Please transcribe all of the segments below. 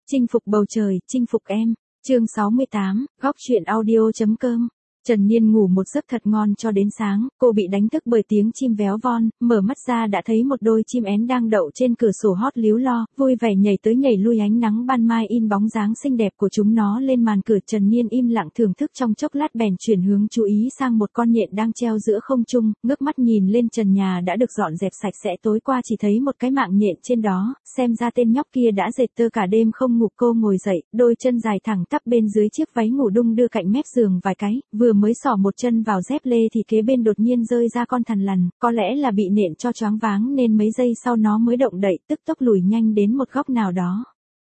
Chinh phục bầu trời, chinh phục em. Chương 68, góc truyện audio.com. Trần Niên ngủ một giấc thật ngon cho đến sáng, cô bị đánh thức bởi tiếng chim véo von, mở mắt ra đã thấy một đôi chim én đang đậu trên cửa sổ hót líu lo, vui vẻ nhảy tới nhảy lui, ánh nắng ban mai in bóng dáng xinh đẹp của chúng nó lên màn cửa. Trần Niên im lặng thưởng thức trong chốc lát bèn chuyển hướng chú ý sang một con nhện đang treo giữa không trung, ngước mắt nhìn lên trần nhà đã được dọn dẹp sạch sẽ, tối qua chỉ thấy một cái mạng nhện trên đó, xem ra tên nhóc kia đã dệt tơ cả đêm không ngủ. Cô ngồi dậy, đôi chân dài thẳng tắp bên dưới chiếc váy ngủ đung đưa cạnh mép giường vài cái, vừa mới xỏ một chân vào dép lê thì kế bên đột nhiên rơi ra con thằn lằn, có lẽ là bị nện cho choáng váng nên mấy giây sau nó mới động đậy, tức tốc lùi nhanh đến một góc nào đó.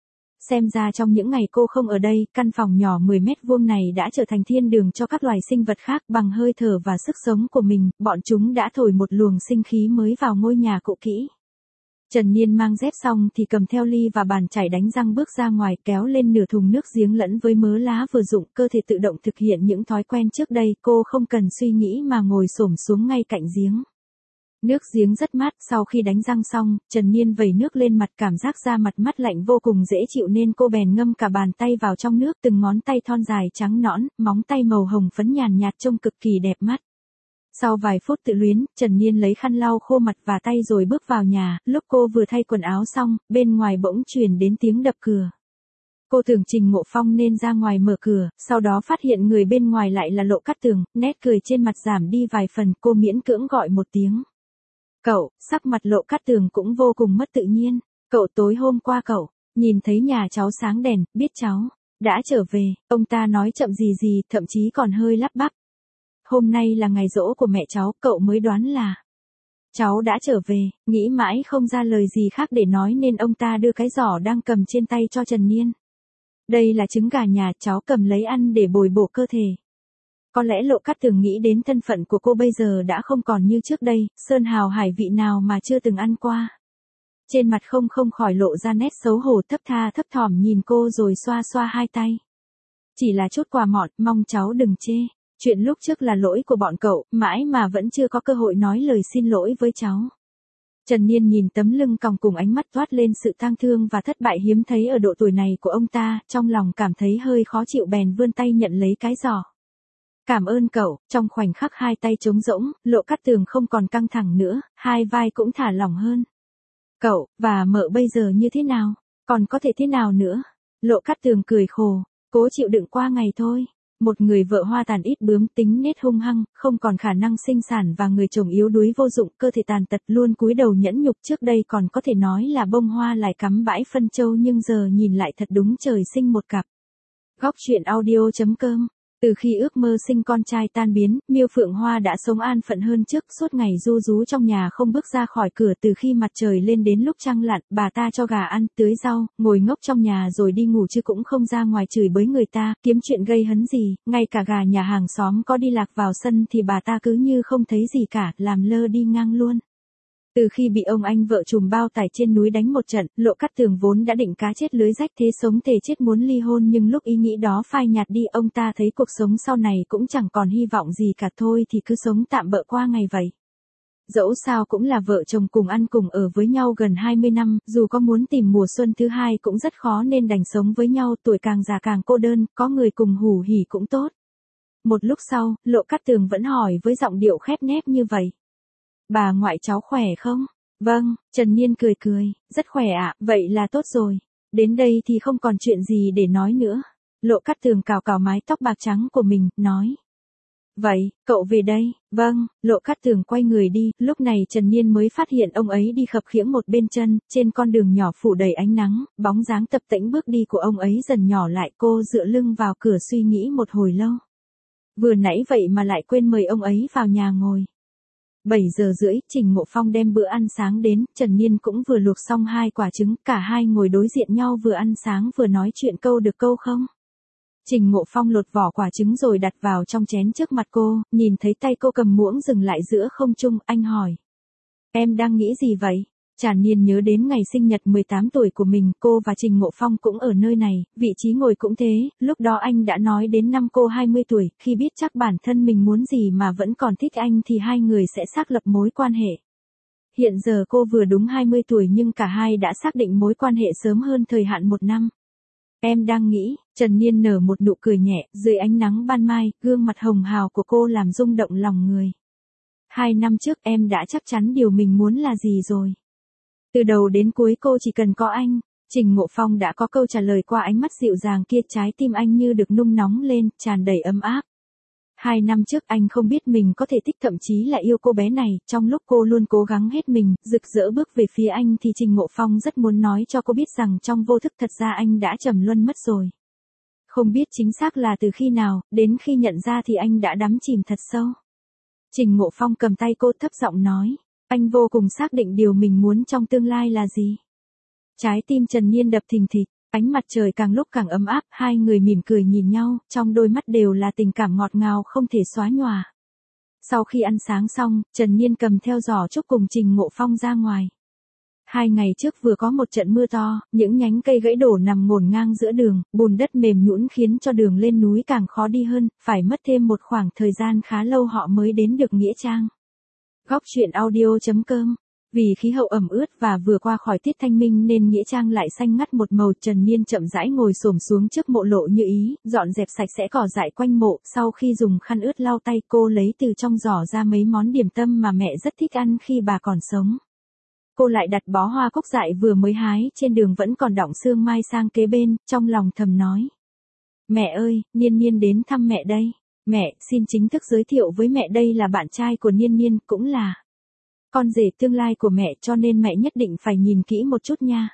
Xem ra trong những ngày cô không ở đây, căn phòng nhỏ 10 mét vuông này đã trở thành thiên đường cho các loài sinh vật khác. Bằng hơi thở và sức sống của mình, bọn chúng đã thổi một luồng sinh khí mới vào ngôi nhà cũ kỹ. Trần Niên mang dép xong thì cầm theo ly và bàn chải đánh răng bước ra ngoài, kéo lên nửa thùng nước giếng lẫn với mớ lá vừa dụng, cơ thể tự động thực hiện những thói quen trước đây, cô không cần suy nghĩ mà ngồi xổm xuống ngay cạnh giếng. Nước giếng rất mát, sau khi đánh răng xong, Trần Niên vẩy nước lên mặt, cảm giác da mặt mát lạnh vô cùng dễ chịu nên cô bèn ngâm cả bàn tay vào trong nước, từng ngón tay thon dài trắng nõn, móng tay màu hồng phấn nhàn nhạt trông cực kỳ đẹp mắt. Sau vài phút tự luyến, Trần Niên lấy khăn lau khô mặt và tay rồi bước vào nhà, lúc cô vừa thay quần áo xong, bên ngoài bỗng truyền đến tiếng đập cửa. Cô tưởng Trình Ngộ Phong nên ra ngoài mở cửa, sau đó phát hiện người bên ngoài lại là Lộ Cát Tường, nét cười trên mặt giảm đi vài phần, cô miễn cưỡng gọi một tiếng. Cậu, sắc mặt Lộ Cát Tường cũng vô cùng mất tự nhiên. Cậu, tối hôm qua cậu, nhìn thấy nhà cháu sáng đèn, biết cháu đã trở về, ông ta nói chậm gì, thậm chí còn hơi lắp bắp. Hôm nay là ngày giỗ của mẹ cháu, cậu mới đoán là cháu đã trở về, nghĩ mãi không ra lời gì khác để nói nên ông ta đưa cái giỏ đang cầm trên tay cho Trần Niên. Đây là trứng gà nhà, cháu cầm lấy ăn để bồi bổ cơ thể. Có lẽ Lộ Cát Tường nghĩ đến thân phận của cô bây giờ đã không còn như trước đây, sơn hào hải vị nào mà chưa từng ăn qua. Trên mặt không khỏi lộ ra nét xấu hổ, thấp thỏm nhìn cô rồi xoa xoa hai tay. Chỉ là chút quà mọn, mong cháu đừng chê. Chuyện lúc trước là lỗi của bọn cậu, mãi mà vẫn chưa có cơ hội nói lời xin lỗi với cháu. Trần Niên nhìn tấm lưng còng cùng ánh mắt toát lên sự tang thương và thất bại hiếm thấy ở độ tuổi này của ông ta, trong lòng cảm thấy hơi khó chịu bèn vươn tay nhận lấy cái giỏ. Cảm ơn cậu. Trong khoảnh khắc hai tay trống rỗng, Lộ Cát Tường không còn căng thẳng nữa, hai vai cũng thả lỏng hơn. Cậu, và mợ bây giờ như thế nào? Còn có thể thế nào nữa? Lộ Cát Tường cười khổ, cố chịu đựng qua ngày thôi. Một người vợ hoa tàn ít bướm, tính nết hung hăng, không còn khả năng sinh sản và người chồng yếu đuối vô dụng, cơ thể tàn tật luôn cúi đầu nhẫn nhục, trước đây còn có thể nói là bông hoa lại cắm bãi phân châu nhưng giờ nhìn lại thật đúng trời sinh một cặp. Góc truyện audio.com. Từ khi ước mơ sinh con trai tan biến, Miêu Phượng Hoa đã sống an phận hơn trước, suốt ngày ru rú trong nhà không bước ra khỏi cửa. Từ khi mặt trời lên đến lúc trăng lặn, bà ta cho gà ăn, tưới rau, ngồi ngốc trong nhà rồi đi ngủ chứ cũng không ra ngoài chửi bới người ta, kiếm chuyện gây hấn gì, ngay cả gà nhà hàng xóm có đi lạc vào sân thì bà ta cứ như không thấy gì cả, làm lơ đi ngang luôn. Từ khi bị ông anh vợ trùm bao tải trên núi đánh một trận, Lộ Cát Tường vốn đã định cá chết lưới rách thế sống thể chết muốn ly hôn, nhưng lúc ý nghĩ đó phai nhạt đi, ông ta thấy cuộc sống sau này cũng chẳng còn hy vọng gì cả, thôi thì cứ sống tạm bợ qua ngày vậy. Dẫu sao cũng là vợ chồng cùng ăn cùng ở với nhau gần 20 năm, dù có muốn tìm mùa xuân thứ hai cũng rất khó nên đành sống với nhau, tuổi càng già càng cô đơn, có người cùng hủ hỉ cũng tốt. Một lúc sau, Lộ Cát Tường vẫn hỏi với giọng điệu khép nép như vậy. Bà ngoại cháu khỏe không? Vâng, Trần Niên cười, rất khỏe ạ, vậy là tốt rồi. Đến đây thì không còn chuyện gì để nói nữa. Lộ Cát Tường cào mái tóc bạc trắng của mình, nói. Vậy, cậu về đây. Vâng, Lộ Cát Tường quay người đi, lúc này Trần Niên mới phát hiện ông ấy đi khập khiễng một bên chân, trên con đường nhỏ phủ đầy ánh nắng, bóng dáng tập tễnh bước đi của ông ấy dần nhỏ lại, cô dựa lưng vào cửa suy nghĩ một hồi lâu. Vừa nãy vậy mà lại quên mời ông ấy vào nhà ngồi. 7 giờ rưỡi, Trình Ngộ Phong đem bữa ăn sáng đến, Trần Niên cũng vừa luộc xong 2 quả trứng, cả hai ngồi đối diện nhau vừa ăn sáng vừa nói chuyện câu được câu không. Trình Ngộ Phong lột vỏ quả trứng rồi đặt vào trong chén trước mặt cô, nhìn thấy tay cô cầm muỗng dừng lại giữa không trung, anh hỏi. Em đang nghĩ gì vậy? Trần Niên nhớ đến ngày sinh nhật 18 tuổi của mình, cô và Trình Ngộ Phong cũng ở nơi này, vị trí ngồi cũng thế, lúc đó anh đã nói đến năm cô 20 tuổi, khi biết chắc bản thân mình muốn gì mà vẫn còn thích anh thì hai người sẽ xác lập mối quan hệ. Hiện giờ cô vừa đúng 20 tuổi nhưng cả hai đã xác định mối quan hệ sớm hơn thời hạn 1 năm. Em đang nghĩ, Trần Niên nở một nụ cười nhẹ, dưới ánh nắng ban mai, gương mặt hồng hào của cô làm rung động lòng người. 2 năm trước em đã chắc chắn điều mình muốn là gì rồi. Từ đầu đến cuối cô chỉ cần có anh. Trình Ngộ Phong đã có câu trả lời qua ánh mắt dịu dàng kia, trái tim anh như được nung nóng lên, tràn đầy ấm áp. 2 năm trước anh không biết mình có thể thích, thậm chí là yêu cô bé này, trong lúc cô luôn cố gắng hết mình, rực rỡ bước về phía anh thì Trình Ngộ Phong rất muốn nói cho cô biết rằng trong vô thức thật ra anh đã trầm luân mất rồi. Không biết chính xác là từ khi nào, đến khi nhận ra thì anh đã đắm chìm thật sâu. Trình Ngộ Phong cầm tay cô thấp giọng nói, anh vô cùng xác định điều mình muốn trong tương lai là gì. Trái tim Trần Niên đập thình thịch, ánh mặt trời càng lúc càng ấm áp, hai người mỉm cười nhìn nhau, trong đôi mắt đều là tình cảm ngọt ngào không thể xóa nhòa. Sau khi ăn sáng xong, Trần Niên cầm theo giỏ trúc cùng Trình Ngộ Phong ra ngoài. 2 ngày trước vừa có một trận mưa to, những nhánh cây gãy đổ nằm ngổn ngang giữa đường, bùn đất mềm nhũn khiến cho đường lên núi càng khó đi hơn, phải mất thêm một khoảng thời gian khá lâu họ mới đến được nghĩa trang. Góc truyện audio.com. Vì khí hậu ẩm ướt và vừa qua khỏi tiết thanh minh nên nghĩa trang lại xanh ngắt một màu. Trần Niên chậm rãi ngồi xổm xuống trước mộ Lộ Như Ý, dọn dẹp sạch sẽ cỏ dại quanh mộ. Sau khi dùng khăn ướt lau tay, cô lấy từ trong giỏ ra mấy món điểm tâm mà mẹ rất thích ăn khi bà còn sống. Cô lại đặt bó hoa cúc dại vừa mới hái trên đường vẫn còn đọng sương mai sang kế bên, trong lòng thầm nói. Mẹ ơi, Niên Niên đến thăm mẹ đây. Mẹ, xin chính thức giới thiệu với mẹ, đây là bạn trai của Niên Niên, cũng là con rể tương lai của mẹ, cho nên mẹ nhất định phải nhìn kỹ một chút nha.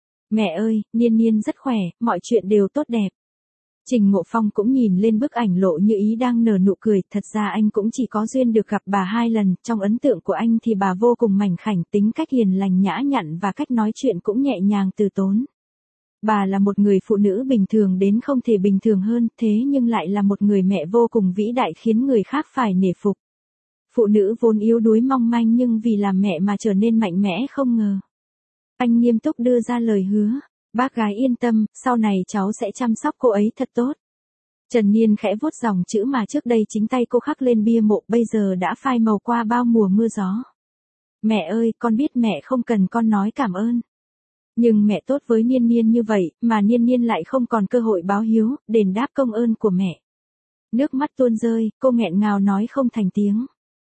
Mẹ ơi, Niên Niên rất khỏe, mọi chuyện đều tốt đẹp. Trình Ngộ Phong cũng nhìn lên bức ảnh Lộ Như Ý đang nở nụ cười, thật ra anh cũng chỉ có duyên được gặp bà 2 lần, trong ấn tượng của anh thì bà vô cùng mảnh khảnh, tính cách hiền lành nhã nhặn và cách nói chuyện cũng nhẹ nhàng từ tốn. Bà là một người phụ nữ bình thường đến không thể bình thường hơn, thế nhưng lại là một người mẹ vô cùng vĩ đại khiến người khác phải nể phục. Phụ nữ vốn yếu đuối mong manh nhưng vì làm mẹ mà trở nên mạnh mẽ không ngờ. Anh nghiêm túc đưa ra lời hứa. Bác gái yên tâm, sau này cháu sẽ chăm sóc cô ấy thật tốt. Trần Niên khẽ vuốt dòng chữ mà trước đây chính tay cô khắc lên bia mộ, bây giờ đã phai màu qua bao mùa mưa gió. Mẹ ơi, con biết mẹ không cần con nói cảm ơn. Nhưng mẹ tốt với Niên Niên như vậy, mà Niên Niên lại không còn cơ hội báo hiếu, đền đáp công ơn của mẹ. Nước mắt tuôn rơi, cô nghẹn ngào nói không thành tiếng.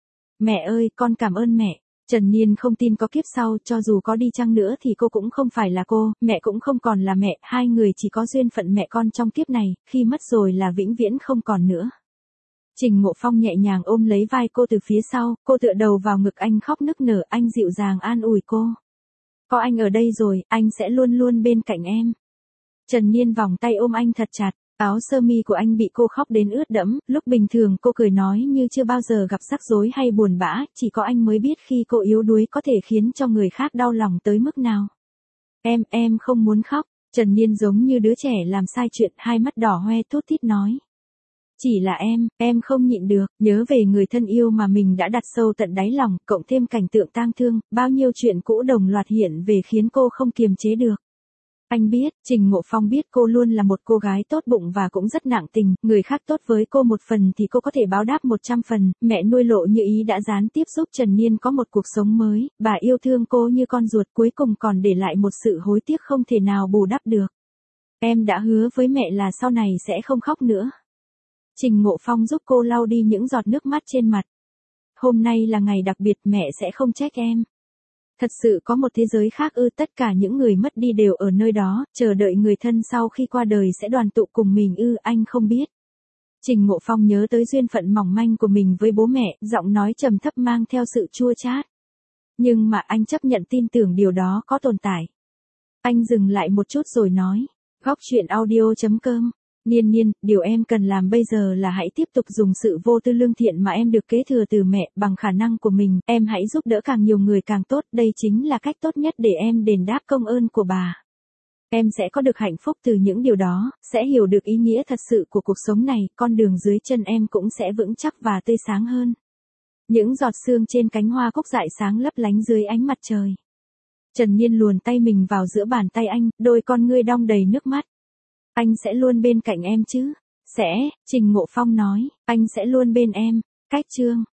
Mẹ ơi, con cảm ơn mẹ. Trần Niên không tin có kiếp sau, cho dù có đi chăng nữa thì cô cũng không phải là cô, mẹ cũng không còn là mẹ, hai người chỉ có duyên phận mẹ con trong kiếp này, khi mất rồi là vĩnh viễn không còn nữa. Trình Ngộ Phong nhẹ nhàng ôm lấy vai cô từ phía sau, cô tựa đầu vào ngực anh khóc nức nở, anh dịu dàng an ủi cô. Có anh ở đây rồi, anh sẽ luôn luôn bên cạnh em. Trần Niên vòng tay ôm anh thật chặt. Áo sơ mi của anh bị cô khóc đến ướt đẫm, lúc bình thường cô cười nói như chưa bao giờ gặp rắc rối hay buồn bã, chỉ có anh mới biết khi cô yếu đuối có thể khiến cho người khác đau lòng tới mức nào. Em không muốn khóc. Trần Niên giống như đứa trẻ làm sai chuyện, hai mắt đỏ hoe thút thít nói. Chỉ là em không nhịn được, nhớ về người thân yêu mà mình đã đặt sâu tận đáy lòng, cộng thêm cảnh tượng tang thương, bao nhiêu chuyện cũ đồng loạt hiện về khiến cô không kiềm chế được. Anh biết, Trình Ngộ Phong biết cô luôn là một cô gái tốt bụng và cũng rất nặng tình, người khác tốt với cô một phần thì cô có thể báo đáp 100 phần, mẹ nuôi Lộ Như Ý đã gián tiếp giúp Trần Niên có một cuộc sống mới, bà yêu thương cô như con ruột, cuối cùng còn để lại một sự hối tiếc không thể nào bù đắp được. Em đã hứa với mẹ là sau này sẽ không khóc nữa. Trình Ngộ Phong giúp cô lau đi những giọt nước mắt trên mặt. Hôm nay là ngày đặc biệt, mẹ sẽ không trách em. Thật sự có một thế giới khác ư? Tất cả những người mất đi đều ở nơi đó, chờ đợi người thân sau khi qua đời sẽ đoàn tụ cùng mình ư? Anh không biết. Trình Ngộ Phong nhớ tới duyên phận mỏng manh của mình với bố mẹ, giọng nói trầm thấp mang theo sự chua chát. Nhưng mà anh chấp nhận tin tưởng điều đó có tồn tại. Anh dừng lại một chút rồi nói. Góc truyện audio.com. Niên Niên, điều em cần làm bây giờ là hãy tiếp tục dùng sự vô tư lương thiện mà em được kế thừa từ mẹ, bằng khả năng của mình, em hãy giúp đỡ càng nhiều người càng tốt, đây chính là cách tốt nhất để em đền đáp công ơn của bà. Em sẽ có được hạnh phúc từ những điều đó, sẽ hiểu được ý nghĩa thật sự của cuộc sống này, con đường dưới chân em cũng sẽ vững chắc và tươi sáng hơn. Những giọt sương trên cánh hoa cúc dại sáng lấp lánh dưới ánh mặt trời. Trần Niên luồn tay mình vào giữa bàn tay anh, đôi con ngươi đong đầy nước mắt. Anh sẽ luôn bên cạnh em chứ? Sẽ, Trình Ngộ Phong nói, anh sẽ luôn bên em. Cách chương